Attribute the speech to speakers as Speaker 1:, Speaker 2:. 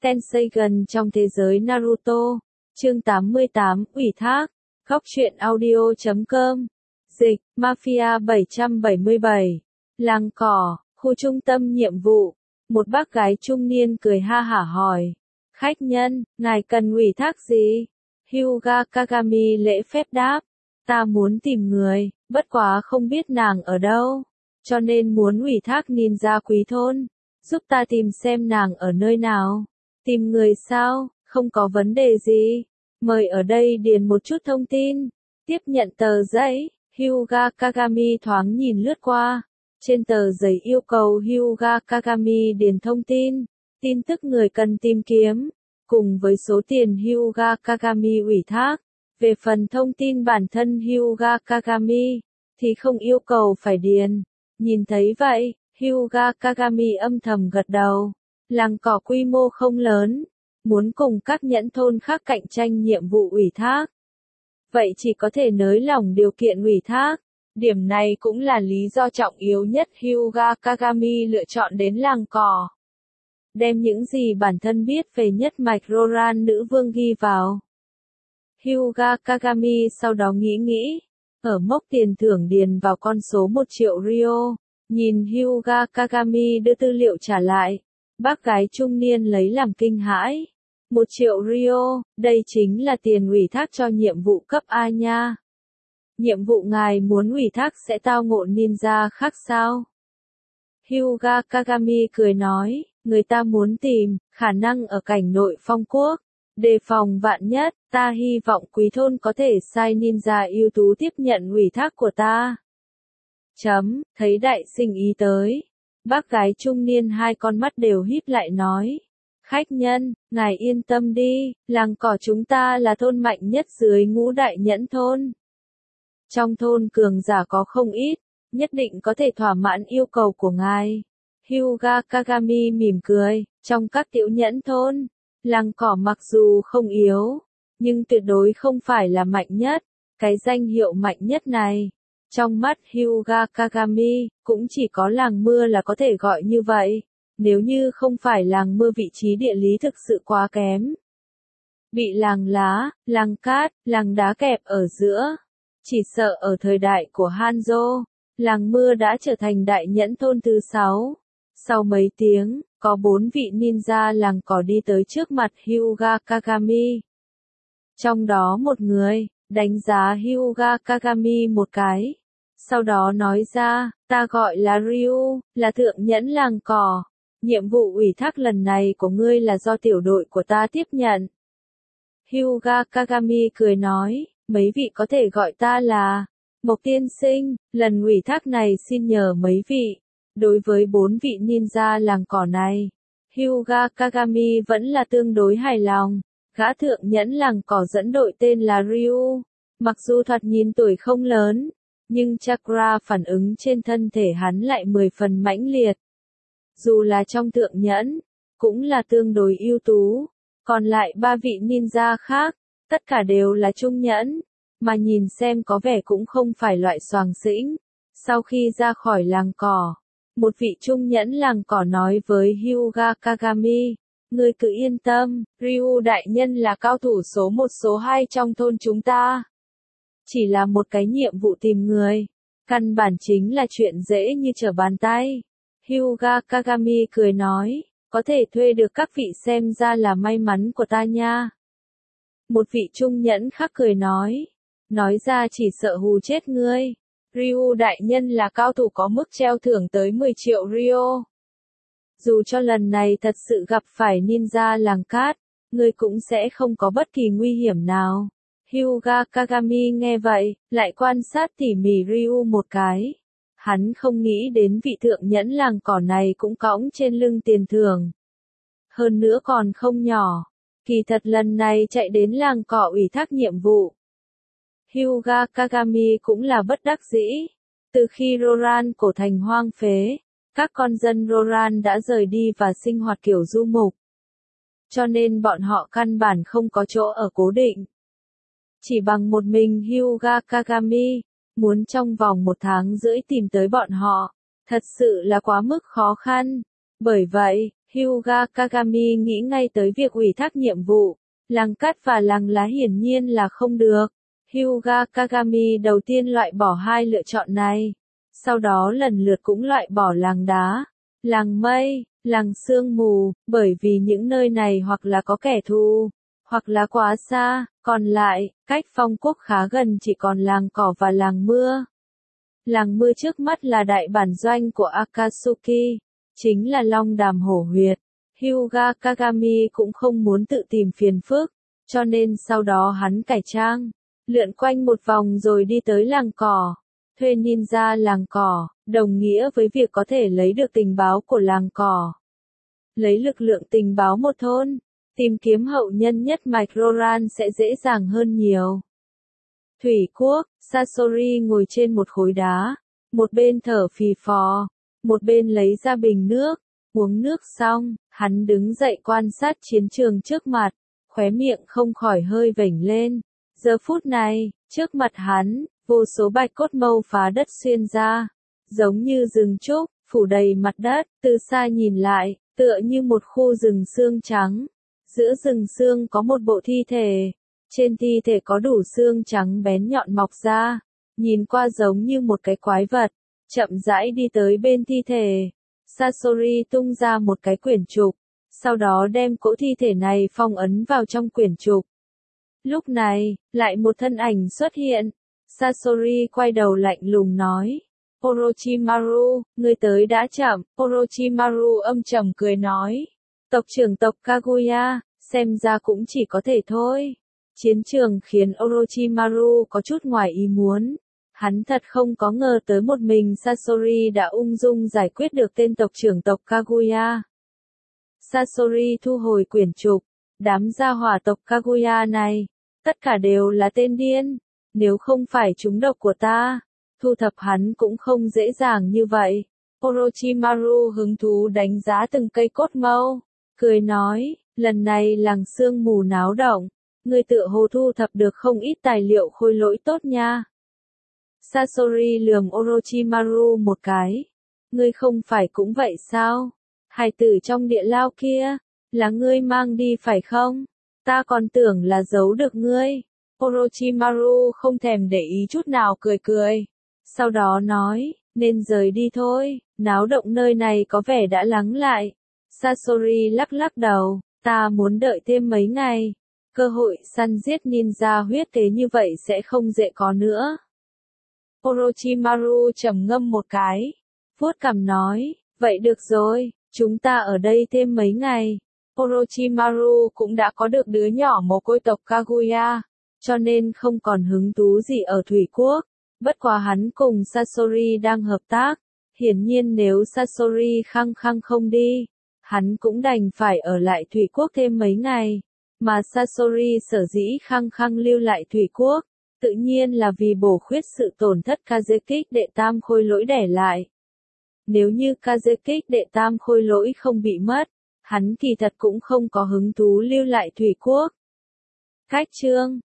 Speaker 1: Tenseigan trong thế giới Naruto. Chương 88, ủy thác. Góc truyện audio.com. Dịch, Mafia 777. Làng cỏ, khu trung tâm nhiệm vụ. Một bác gái trung niên cười ha hả hỏi. Khách nhân, ngài cần ủy thác gì? Hyuga Kagami lễ phép đáp. Ta muốn tìm người, bất quá không biết nàng ở đâu. Cho nên muốn ủy thác ninja quý thôn. Giúp ta tìm xem nàng ở nơi nào. Tìm người sao? Không có vấn đề gì. Mời ở đây điền một chút thông tin. Tiếp nhận tờ giấy, Hyuga Kagami thoáng nhìn lướt qua. Trên tờ giấy yêu cầu Hyuga Kagami điền thông tin, tin tức người cần tìm kiếm, cùng với số tiền Hyuga Kagami ủy thác. Về phần thông tin bản thân Hyuga Kagami, thì không yêu cầu phải điền. Nhìn thấy vậy, Hyuga Kagami âm thầm gật đầu. Làng cỏ quy mô không lớn, muốn cùng các nhẫn thôn khác cạnh tranh nhiệm vụ ủy thác. Vậy chỉ có thể nới lỏng điều kiện ủy thác. Điểm này cũng là lý do trọng yếu nhất Hyuga Kagami lựa chọn đến làng cỏ. Đem những gì bản thân biết về nhất mạch Roran nữ vương ghi vào. Hyuga Kagami sau đó nghĩ, ở mốc tiền thưởng điền vào con số 1 triệu Ryo. Nhìn Hyuga Kagami đưa tư liệu trả lại, bác gái trung niên lấy làm kinh hãi. 1 triệu Ryo, đây chính là tiền ủy thác cho nhiệm vụ cấp A nha. Nhiệm vụ ngài muốn ủy thác sẽ tao ngộ ninja khác sao? Hyuga Kagami cười nói, người ta muốn tìm, khả năng ở cảnh nội phong quốc. Đề phòng vạn nhất, ta hy vọng quý thôn có thể sai ninja ưu tú tiếp nhận ủy thác của ta. Thấy đại sinh ý tới. Bác gái trung niên hai con mắt đều híp lại nói. Khách nhân, ngài yên tâm đi, làng cỏ chúng ta là thôn mạnh nhất dưới ngũ đại nhẫn thôn. Trong thôn cường giả có không ít, nhất định có thể thỏa mãn yêu cầu của ngài. Hyuga Kagami mỉm cười, trong các tiểu nhẫn thôn, làng cỏ mặc dù không yếu, nhưng tuyệt đối không phải là mạnh nhất. Cái danh hiệu mạnh nhất này, trong mắt Hyuga Kagami, cũng chỉ có làng mưa là có thể gọi như vậy. Nếu như không phải làng mưa vị trí địa lý thực sự quá kém. Bị làng lá, làng cát, làng đá kẹp ở giữa. Chỉ sợ ở thời đại của Hanzo, làng mưa đã trở thành đại nhẫn thôn thứ 6. Sau mấy tiếng, có 4 vị ninja làng cỏ đi tới trước mặt Hyuga Kagami. Trong đó một người, đánh giá Hyuga Kagami một cái. Sau đó nói ra, ta gọi là Ryu, là thượng nhẫn làng cỏ. Nhiệm vụ ủy thác lần này của ngươi là do tiểu đội của ta tiếp nhận. Hyuga Kagami cười nói, mấy vị có thể gọi ta là Mộc tiên sinh, lần ủy thác này xin nhờ mấy vị. Đối với 4 vị ninja làng cỏ này, Hyuga Kagami vẫn là tương đối hài lòng. Gã thượng nhẫn làng cỏ dẫn đội tên là Ryu. Mặc dù thoạt nhìn tuổi không lớn, nhưng chakra phản ứng trên thân thể hắn lại 10 phần mãnh liệt. Dù là trong thượng nhẫn, cũng là tương đối ưu tú. Còn lại 3 vị ninja khác, tất cả đều là trung nhẫn, mà nhìn xem có vẻ cũng không phải loại xoàng xĩnh. Sau khi ra khỏi làng cỏ, một vị trung nhẫn làng cỏ nói với Hyuga Kagami, ngươi cứ yên tâm, Ryu đại nhân là cao thủ số 1 số 2 trong thôn chúng ta. Chỉ là một cái nhiệm vụ tìm người, căn bản chính là chuyện dễ như trở bàn tay. Hyuga Kagami cười nói, có thể thuê được các vị xem ra là may mắn của ta nha. Một vị trung nhẫn khác cười nói ra chỉ sợ hù chết ngươi. Ryu đại nhân là cao thủ có mức treo thưởng tới 10 triệu Ryo. Dù cho lần này thật sự gặp phải ninja làng cát, ngươi cũng sẽ không có bất kỳ nguy hiểm nào. Hyuga Kagami nghe vậy, lại quan sát tỉ mỉ Ryu một cái. Hắn không nghĩ đến vị thượng nhẫn làng cỏ này cũng cõng trên lưng tiền thưởng. Hơn nữa còn không nhỏ. Kỳ thật lần này chạy đến làng cỏ ủy thác nhiệm vụ. Hyuga Kagami cũng là bất đắc dĩ. Từ khi Roran cổ thành hoang phế, các con dân Roran đã rời đi và sinh hoạt kiểu du mục. Cho nên bọn họ căn bản không có chỗ ở cố định. Chỉ bằng một mình Hyuga Kagami, muốn trong vòng 1 tháng rưỡi tìm tới bọn họ, thật sự là quá mức khó khăn. Bởi vậy, Hyuga Kagami nghĩ ngay tới việc ủy thác nhiệm vụ. Làng cát và làng lá hiển nhiên là không được. Hyuga Kagami đầu tiên loại bỏ hai lựa chọn này. Sau đó lần lượt cũng loại bỏ làng đá, làng mây, làng sương mù, bởi vì những nơi này hoặc là có kẻ thù, hoặc là quá xa, còn lại, cách phong quốc khá gần chỉ còn làng cỏ và làng mưa. Làng mưa trước mắt là đại bản doanh của Akatsuki, chính là Long Đàm Hổ Huyệt. Hyuga Kagami cũng không muốn tự tìm phiền phức, cho nên sau đó hắn cải trang, lượn quanh một vòng rồi đi tới làng cỏ. Thuê ninja làng cỏ, đồng nghĩa với việc có thể lấy được tình báo của làng cỏ. Lấy lực lượng tình báo một thôn, tìm kiếm hậu nhân nhất mạch Roran sẽ dễ dàng hơn nhiều. Thủy quốc, Sasori ngồi trên một khối đá, một bên thở phì phò, một bên lấy ra bình nước, uống nước xong, hắn đứng dậy quan sát chiến trường trước mặt, khóe miệng không khỏi hơi vểnh lên. Giờ phút này, trước mặt hắn, vô số bạch cốt mâu phá đất xuyên ra, giống như rừng trúc, phủ đầy mặt đất, từ xa nhìn lại, tựa như một khu rừng xương trắng. Giữa rừng xương có một bộ thi thể, trên thi thể có đủ xương trắng bén nhọn mọc ra, nhìn qua giống như một cái quái vật, chậm rãi đi tới bên thi thể. Sasori tung ra một cái quyển trục, sau đó đem cỗ thi thể này phong ấn vào trong quyển trục. Lúc này, lại một thân ảnh xuất hiện. Sasori quay đầu lạnh lùng nói, Orochimaru, ngươi tới đã chậm. Orochimaru âm trầm cười nói, tộc trưởng tộc Kaguya, xem ra cũng chỉ có thể thôi. Chiến trường khiến Orochimaru có chút ngoài ý muốn. Hắn thật không có ngờ tới một mình Sasori đã ung dung giải quyết được tên tộc trưởng tộc Kaguya. Sasori thu hồi quyển trục, đám gia hỏa tộc Kaguya này, tất cả đều là tên điên. Nếu không phải trúng độc của ta, thu thập hắn cũng không dễ dàng như vậy. Orochimaru hứng thú đánh giá từng cây cốt mâu, cười nói, lần này làng sương mù náo động, ngươi tựa hồ thu thập được không ít tài liệu khôi lỗi tốt nha. Sasori lườm Orochimaru một cái, ngươi không phải cũng vậy sao? Hài tử trong địa lao kia, là ngươi mang đi phải không? Ta còn tưởng là giấu được ngươi. Orochimaru không thèm để ý chút nào cười cười. Sau đó nói, nên rời đi thôi, náo động nơi này có vẻ đã lắng lại. Sasori lắc lắc đầu, ta muốn đợi thêm mấy ngày. Cơ hội săn giết ninja huyết tế như vậy sẽ không dễ có nữa. Orochimaru trầm ngâm một cái, vuốt cằm nói, vậy được rồi, chúng ta ở đây thêm mấy ngày. Orochimaru cũng đã có được đứa nhỏ mồ côi tộc Kaguya, cho nên không còn hứng thú gì ở Thủy Quốc. Bất quá hắn cùng Sasori đang hợp tác, hiển nhiên nếu Sasori khăng khăng không đi, hắn cũng đành phải ở lại Thủy Quốc thêm mấy ngày. Mà Sasori sở dĩ khăng khăng lưu lại Thủy Quốc, tự nhiên là vì bổ khuyết sự tổn thất Kazekích đệ tam khôi lỗi để lại. Nếu như Kazekích đệ tam khôi lỗi không bị mất, hắn kỳ thật cũng không có hứng thú lưu lại Thủy Quốc. Cách chương